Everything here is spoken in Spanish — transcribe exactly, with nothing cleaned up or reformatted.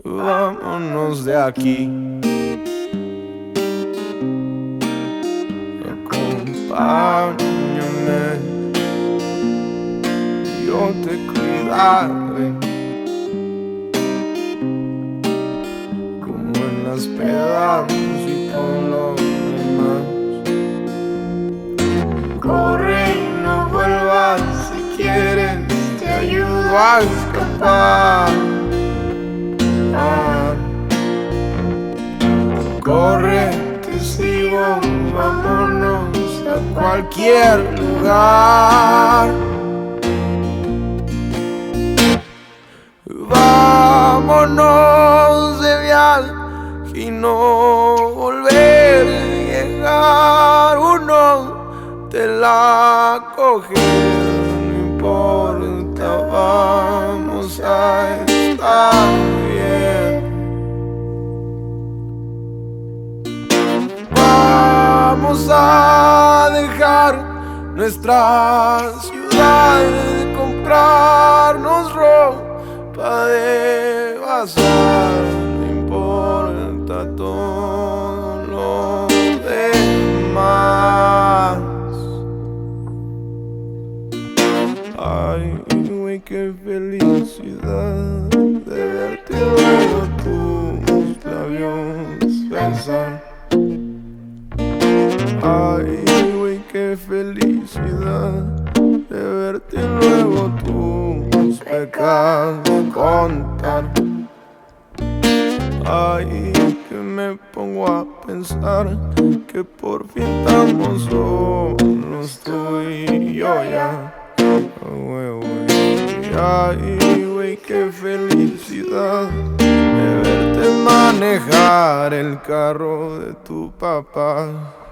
vámonos de aquí. Acompáñame, yo te cuidaré, como en las pedas y por lo demás. Corre y no vuelvas, si quieres te ayudo a escapar. Ah. Corre, te sigo, vámonos a cualquier lugar. Vámonos de viaje y no volver a llegar. Uno te la coge, no importa, vamos a estar bien. Vamos a dejar nuestra ciudad, de comprarnos ropa de bazar. No importa todo lo demás. Ay, güey, qué felicidad de verte luego tus labios besar. Ay, güey, qué felicidad de verte luego tus pecados contar. Ay, que me pongo a pensar que por fin estamos solos tú y yo ya. Ay, güey, ay, güey, qué felicidad de verte manejar el carro de tu papá.